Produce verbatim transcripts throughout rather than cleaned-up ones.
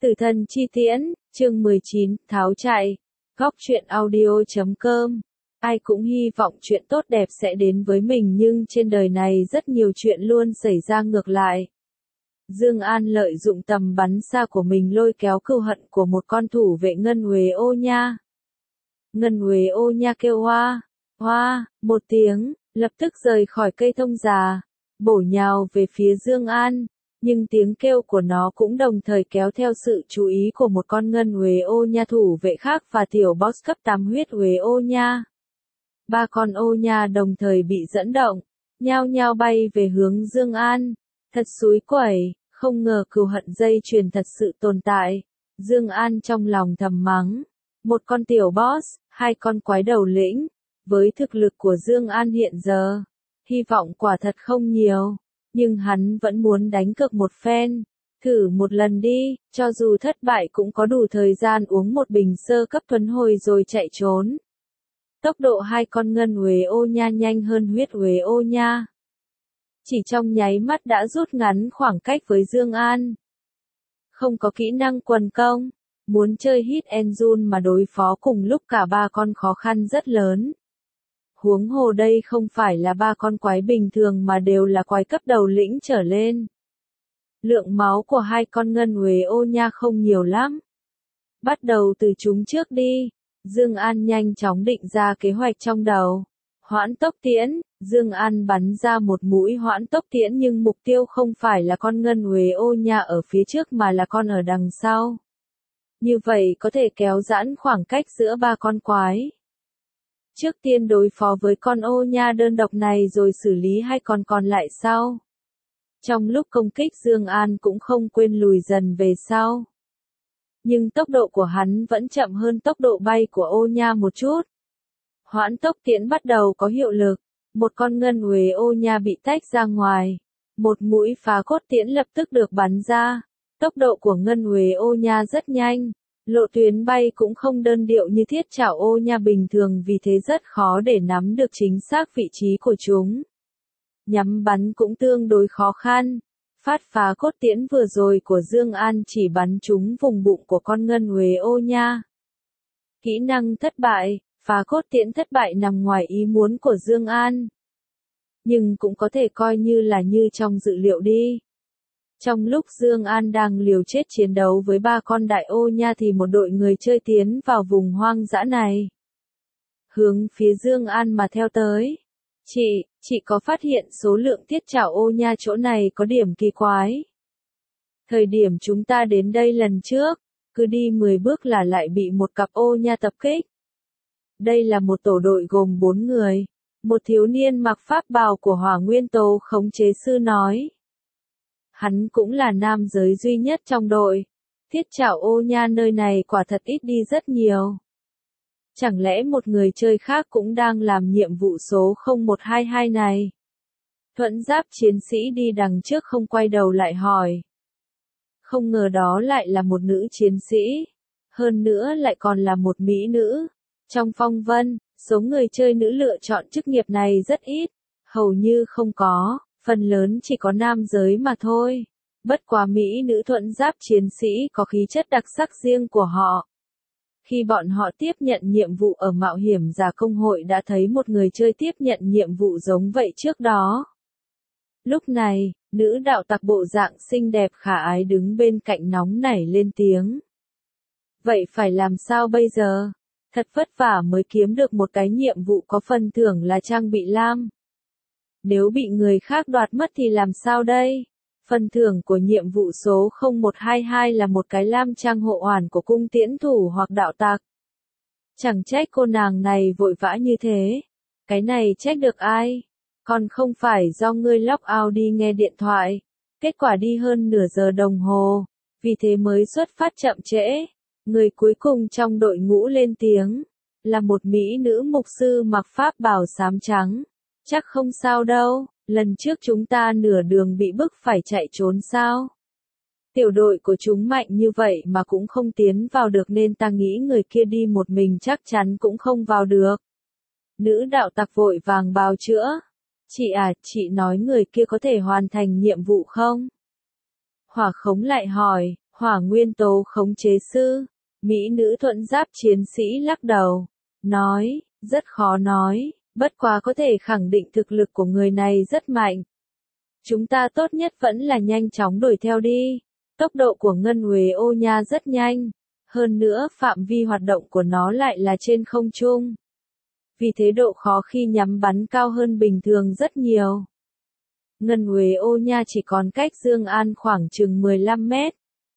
Tử thần chi tiễn, chương mười chín, tháo chạy. Góc truyện audio chấm com. Ai cũng hy vọng chuyện tốt đẹp sẽ đến với mình nhưng trên đời này rất nhiều chuyện luôn xảy ra ngược lại. Dương An lợi dụng tầm bắn xa của mình lôi kéo cừu hận của một con thủ vệ Ngân Huế Ô Nha. Ngân Huế Ô Nha kêu hoa, hoa, một tiếng, lập tức rời khỏi cây thông già, bổ nhào về phía Dương An. Nhưng tiếng kêu của nó cũng đồng thời kéo theo sự chú ý của một con Ngân Huế Ô Nha thủ vệ khác và tiểu boss cấp tám huyết Huế Ô Nha. Ba con ô nha đồng thời bị dẫn động, nhao nhao bay về hướng Dương An. Thật xúi quẩy, không ngờ cừu hận dây chuyền thật sự tồn tại. Dương An trong lòng thầm mắng. Một con tiểu boss, hai con quái đầu lĩnh. Với thực lực của Dương An hiện giờ, hy vọng quả thật không nhiều. Nhưng hắn vẫn muốn đánh cược một phen. Thử một lần đi, cho dù thất bại cũng có đủ thời gian uống một bình sơ cấp thuần hồi rồi chạy trốn. Tốc độ hai con Ngân Huế Ô Nha nhanh hơn huyết Huế Ô Nha. Chỉ trong nháy mắt đã rút ngắn khoảng cách với Dương An. Không có kỹ năng quần công, muốn chơi hit and run mà đối phó cùng lúc cả ba con khó khăn rất lớn. Huống hồ đây không phải là ba con quái bình thường mà đều là quái cấp đầu lĩnh trở lên. Lượng máu của hai con Ngân Huế Ô Nha không nhiều lắm. Bắt đầu từ chúng trước đi. Dương An nhanh chóng định ra kế hoạch trong đầu. Hoãn tốc tiễn, Dương An bắn ra một mũi hoãn tốc tiễn nhưng mục tiêu không phải là con Ngân Huế Ô Nha ở phía trước mà là con ở đằng sau. Như vậy có thể kéo giãn khoảng cách giữa ba con quái. Trước tiên đối phó với con ô nha đơn độc này rồi xử lý hai con còn lại sau. Trong lúc công kích Dương An cũng không quên lùi dần về sau. Nhưng tốc độ của hắn vẫn chậm hơn tốc độ bay của ô nha một chút. Hoãn tốc tiễn bắt đầu có hiệu lực. Một con Ngân Huế Ô Nha bị tách ra ngoài. Một mũi phá cốt tiễn lập tức được bắn ra. Tốc độ của Ngân Huế Ô Nha rất nhanh. Lộ tuyến bay cũng không đơn điệu như thiết chảo ô nha bình thường vì thế rất khó để nắm được chính xác vị trí của chúng. Nhắm bắn cũng tương đối khó khăn. Phát phá cốt tiễn vừa rồi của Dương An chỉ bắn trúng vùng bụng của con Ngân Huế Ô Nha. Kỹ năng thất bại, phá cốt tiễn thất bại nằm ngoài ý muốn của Dương An. Nhưng cũng có thể coi như là như trong dự liệu đi. Trong lúc Dương An đang liều chết chiến đấu với ba con đại ô nha thì một đội người chơi tiến vào vùng hoang dã này. Hướng phía Dương An mà theo tới. Chị, chị có phát hiện số lượng tiết chảo ô nha chỗ này có điểm kỳ quái. Thời điểm chúng ta đến đây lần trước, cứ đi mười bước là lại bị một cặp ô nha tập kích. Đây là một tổ đội gồm bốn người. Một thiếu niên mặc pháp bào của Hỏa Nguyên Tố khống chế sư nói. Hắn cũng là nam giới duy nhất trong đội. Thiết chảo ô nha nơi này quả thật ít đi rất nhiều. Chẳng lẽ một người chơi khác cũng đang làm nhiệm vụ số không một hai hai này? Thuẫn giáp chiến sĩ đi đằng trước không quay đầu lại hỏi. Không ngờ đó lại là một nữ chiến sĩ. Hơn nữa lại còn là một mỹ nữ. Trong phong vân, số người chơi nữ lựa chọn chức nghiệp này rất ít. Hầu như không có. Phần lớn chỉ có nam giới mà thôi. Bất quá mỹ nữ thuẫn giáp chiến sĩ có khí chất đặc sắc riêng của họ. Khi bọn họ tiếp nhận nhiệm vụ ở mạo hiểm giả công hội đã thấy một người chơi tiếp nhận nhiệm vụ giống vậy trước đó. Lúc này, nữ đạo tặc bộ dạng xinh đẹp khả ái đứng bên cạnh nóng nảy lên tiếng. Vậy phải làm sao bây giờ? Thật vất vả mới kiếm được một cái nhiệm vụ có phần thưởng là trang bị lam. Nếu bị người khác đoạt mất thì làm sao đây? Phần thưởng của nhiệm vụ số không một hai hai là một cái lam trang hộ hoàn của cung tiễn thủ hoặc đạo tặc. Chẳng trách cô nàng này vội vã như thế. Cái này trách được ai? Còn không phải do ngươi log out đi nghe điện thoại. Kết quả đi hơn nửa giờ đồng hồ. Vì thế mới xuất phát chậm trễ. Người cuối cùng trong đội ngũ lên tiếng. Là một mỹ nữ mục sư mặc pháp bào xám trắng. Chắc không sao đâu, lần trước chúng ta nửa đường bị bức phải chạy trốn sao? Tiểu đội của chúng mạnh như vậy mà cũng không tiến vào được nên ta nghĩ người kia đi một mình chắc chắn cũng không vào được. Nữ đạo tặc vội vàng bào chữa. Chị à, chị nói người kia có thể hoàn thành nhiệm vụ không? Hỏa khống lại hỏi, Hỏa nguyên tố khống chế sư, mỹ nữ thuận giáp chiến sĩ lắc đầu, nói, rất khó nói, bất quá có thể khẳng định thực lực của người này rất mạnh. Chúng ta tốt nhất vẫn là nhanh chóng đuổi theo đi, tốc độ của ngân uế ô nha rất nhanh, hơn nữa phạm vi hoạt động của nó lại là trên không trung. Vì thế độ khó khi nhắm bắn cao hơn bình thường rất nhiều. Ngân uế ô nha chỉ còn cách Dương An khoảng chừng mười lăm mét.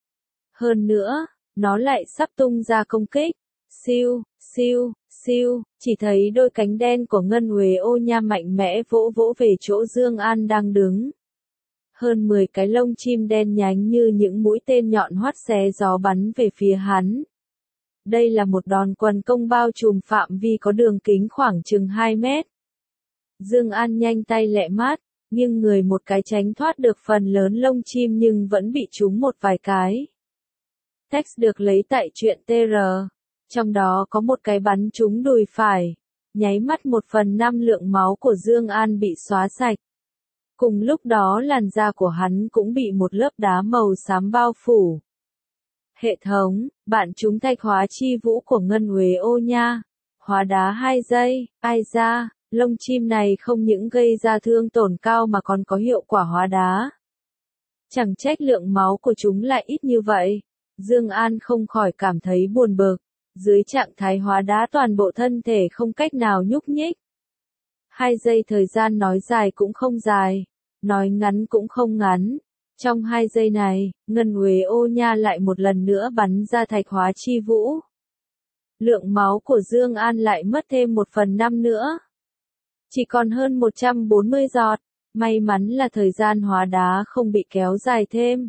Hơn nữa, nó lại sắp tung ra công kích. Siêu, siêu, siêu, chỉ thấy đôi cánh đen của ngân uế ô nha mạnh mẽ vỗ vỗ về chỗ Dương An đang đứng. Hơn mười cái lông chim đen nhánh như những mũi tên nhọn hoắt xé gió bắn về phía hắn. Đây là một đòn quần công bao trùm phạm vi có đường kính khoảng chừng hai mét. Dương An nhanh tay lẹ mắt, nghiêng người một cái tránh thoát được phần lớn lông chim nhưng vẫn bị trúng một vài cái. Text được lấy tại truyện tê rờ, trong đó có một cái bắn trúng đùi phải, nháy mắt một phần năm lượng máu của Dương An bị xóa sạch. Cùng lúc đó làn da của hắn cũng bị một lớp đá màu xám bao phủ. Hệ thống, bạn trúng thạch hóa chi vũ của ngân uế ô nha. Hóa đá hai giây, ai ra, lông chim này không những gây ra thương tổn cao mà còn có hiệu quả hóa đá. Chẳng trách lượng máu của chúng lại ít như vậy. Dương An không khỏi cảm thấy buồn bực. Dưới trạng thái hóa đá toàn bộ thân thể không cách nào nhúc nhích. Hai giây thời gian nói dài cũng không dài, nói ngắn cũng không ngắn. Trong hai giây này, ngân uế ô nha lại một lần nữa bắn ra thạch hóa chi vũ. Lượng máu của Dương An lại mất thêm một phần năm nữa. Chỉ còn hơn một trăm bốn mươi giọt, may mắn là thời gian hóa đá không bị kéo dài thêm.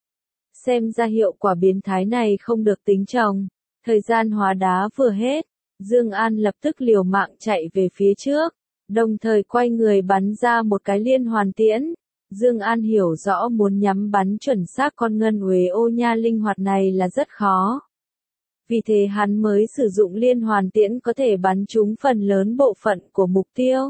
Xem ra hiệu quả biến thái này không được tính trồng. Thời gian hóa đá vừa hết, Dương An lập tức liều mạng chạy về phía trước, đồng thời quay người bắn ra một cái liên hoàn tiễn. Dương An hiểu rõ muốn nhắm bắn chuẩn xác con ngân uế ô nha linh hoạt này là rất khó. Vì thế hắn mới sử dụng liên hoàn tiễn có thể bắn trúng phần lớn bộ phận của mục tiêu.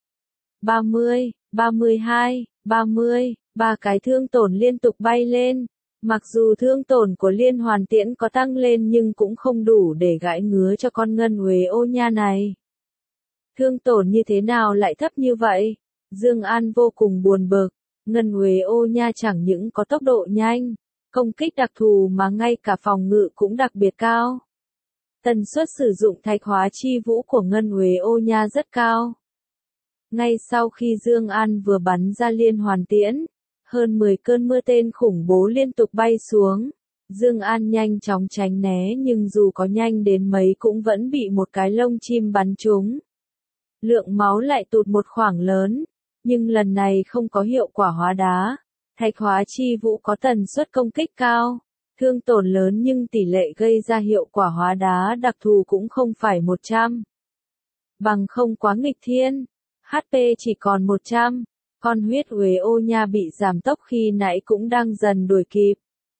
ba mươi, ba mươi hai, ba mươi, ba cái thương tổn liên tục bay lên. Mặc dù thương tổn của liên hoàn tiễn có tăng lên nhưng cũng không đủ để gãi ngứa cho con ngân uế ô nha này. Thương tổn như thế nào lại thấp như vậy? Dương An vô cùng buồn bực. Ngân uế ô nha chẳng những có tốc độ nhanh, công kích đặc thù mà ngay cả phòng ngự cũng đặc biệt cao. Tần suất sử dụng thạch hóa chi vũ của ngân uế ô nha rất cao. Ngay sau khi Dương An vừa bắn ra liên hoàn tiễn, hơn mười cơn mưa tên khủng bố liên tục bay xuống. Dương An nhanh chóng tránh né nhưng dù có nhanh đến mấy cũng vẫn bị một cái lông chim bắn trúng. Lượng máu lại tụt một khoảng lớn, nhưng lần này không có hiệu quả hóa đá. Thạch hóa chi vũ có tần suất công kích cao, thương tổn lớn nhưng tỷ lệ gây ra hiệu quả hóa đá đặc thù cũng không phải một trăm. Bằng không quá nghịch thiên, hát pê chỉ còn một trăm. Con huyết uế ô nha bị giảm tốc khi nãy cũng đang dần đuổi kịp.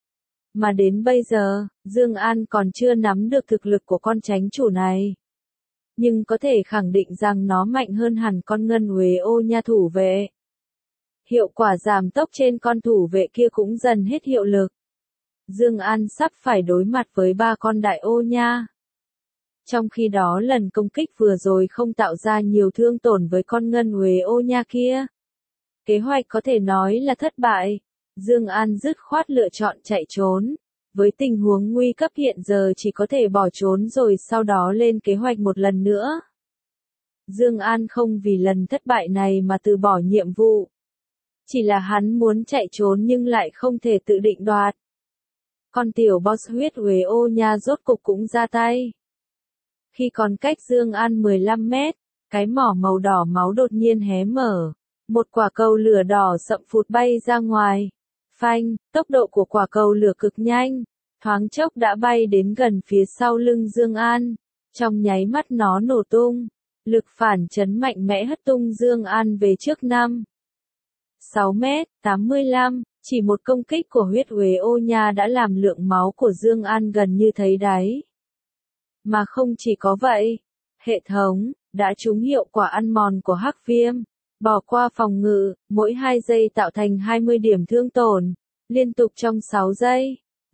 Mà đến bây giờ, Dương An còn chưa nắm được thực lực của con chánh chủ này. Nhưng có thể khẳng định rằng nó mạnh hơn hẳn con ngân uế ô nha thủ vệ. Hiệu quả giảm tốc trên con thủ vệ kia cũng dần hết hiệu lực. Dương An sắp phải đối mặt với ba con đại ô nha. Trong khi đó lần công kích vừa rồi không tạo ra nhiều thương tổn với con ngân uế ô nha kia. Kế hoạch có thể nói là thất bại. Dương An dứt khoát lựa chọn chạy trốn. Với tình huống nguy cấp hiện giờ chỉ có thể bỏ trốn rồi sau đó lên kế hoạch một lần nữa. Dương An không vì lần thất bại này mà từ bỏ nhiệm vụ. Chỉ là hắn muốn chạy trốn nhưng lại không thể tự định đoạt. Con tiểu boss huyết uế ô nha rốt cục cũng ra tay. Khi còn cách Dương An mười lăm mét, cái mỏ màu đỏ máu đột nhiên hé mở. Một quả cầu lửa đỏ sậm phụt bay ra ngoài. Phanh, tốc độ của quả cầu lửa cực nhanh, thoáng chốc đã bay đến gần phía sau lưng Dương An. Trong nháy mắt nó nổ tung, lực phản chấn mạnh mẽ hất tung Dương An về trước năm, sáu mét, tám mươi lăm, chỉ một công kích của huyết uế ô nha đã làm lượng máu của Dương An gần như thấy đáy. Mà không chỉ có vậy, hệ thống đã trúng hiệu quả ăn mòn của hắc viêm. Bỏ qua phòng ngự, mỗi hai giây tạo thành hai mươi điểm thương tổn, liên tục trong sáu giây.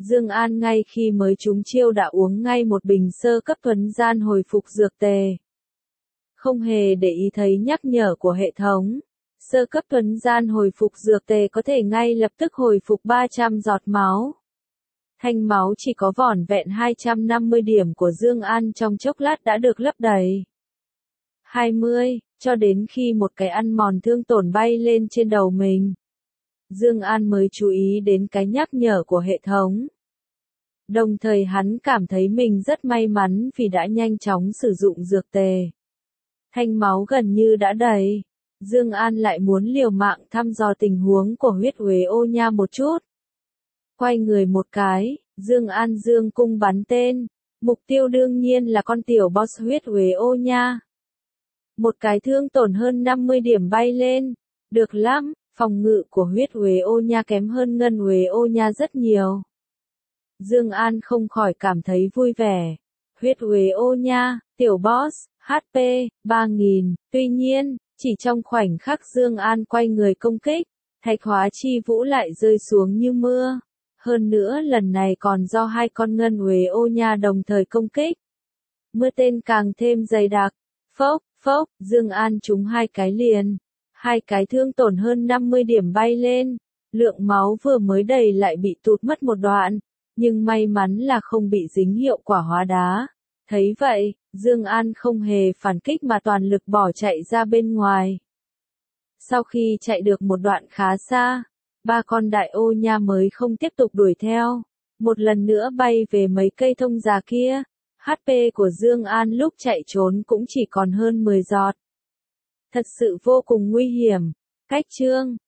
Dương An ngay khi mới trúng chiêu đã uống ngay một bình sơ cấp thuấn gian hồi phục dược tề. Không hề để ý thấy nhắc nhở của hệ thống. Sơ cấp thuấn gian hồi phục dược tề có thể ngay lập tức hồi phục ba trăm giọt máu. Thanh máu chỉ có vỏn vẹn hai trăm năm mươi điểm của Dương An trong chốc lát đã được lấp đầy. hai mươi, cho đến khi một cái ăn mòn thương tổn bay lên trên đầu mình. Dương An mới chú ý đến cái nhắc nhở của hệ thống. Đồng thời hắn cảm thấy mình rất may mắn vì đã nhanh chóng sử dụng dược tề. Thanh máu gần như đã đầy. Dương An lại muốn liều mạng thăm dò tình huống của huyết uế ô nha một chút. Quay người một cái, Dương An dương cung bắn tên. Mục tiêu đương nhiên là con tiểu boss huyết uế ô nha. Một cái thương tổn hơn năm mươi điểm bay lên. Được lắm, phòng ngự của huyết uế ô nha kém hơn ngân uế ô nha rất nhiều. Dương An không khỏi cảm thấy vui vẻ. Huyết uế ô nha, tiểu boss, hát pê, ba nghìn, tuy nhiên, chỉ trong khoảnh khắc Dương An quay người công kích, thạch hóa chi vũ lại rơi xuống như mưa. Hơn nữa lần này còn do hai con ngân uế ô nha đồng thời công kích. Mưa tên càng thêm dày đặc. Phốc, phốc, Dương An trúng hai cái liền. Hai cái thương tổn hơn năm mươi điểm bay lên. Lượng máu vừa mới đầy lại bị tụt mất một đoạn. Nhưng may mắn là không bị dính hiệu quả hóa đá. Thấy vậy, Dương An không hề phản kích mà toàn lực bỏ chạy ra bên ngoài. Sau khi chạy được một đoạn khá xa, ba con đại ô nha mới không tiếp tục đuổi theo. Một lần nữa bay về mấy cây thông già kia. hát pê của Dương An lúc chạy trốn cũng chỉ còn hơn mười giọt. Thật sự vô cùng nguy hiểm. Cách chương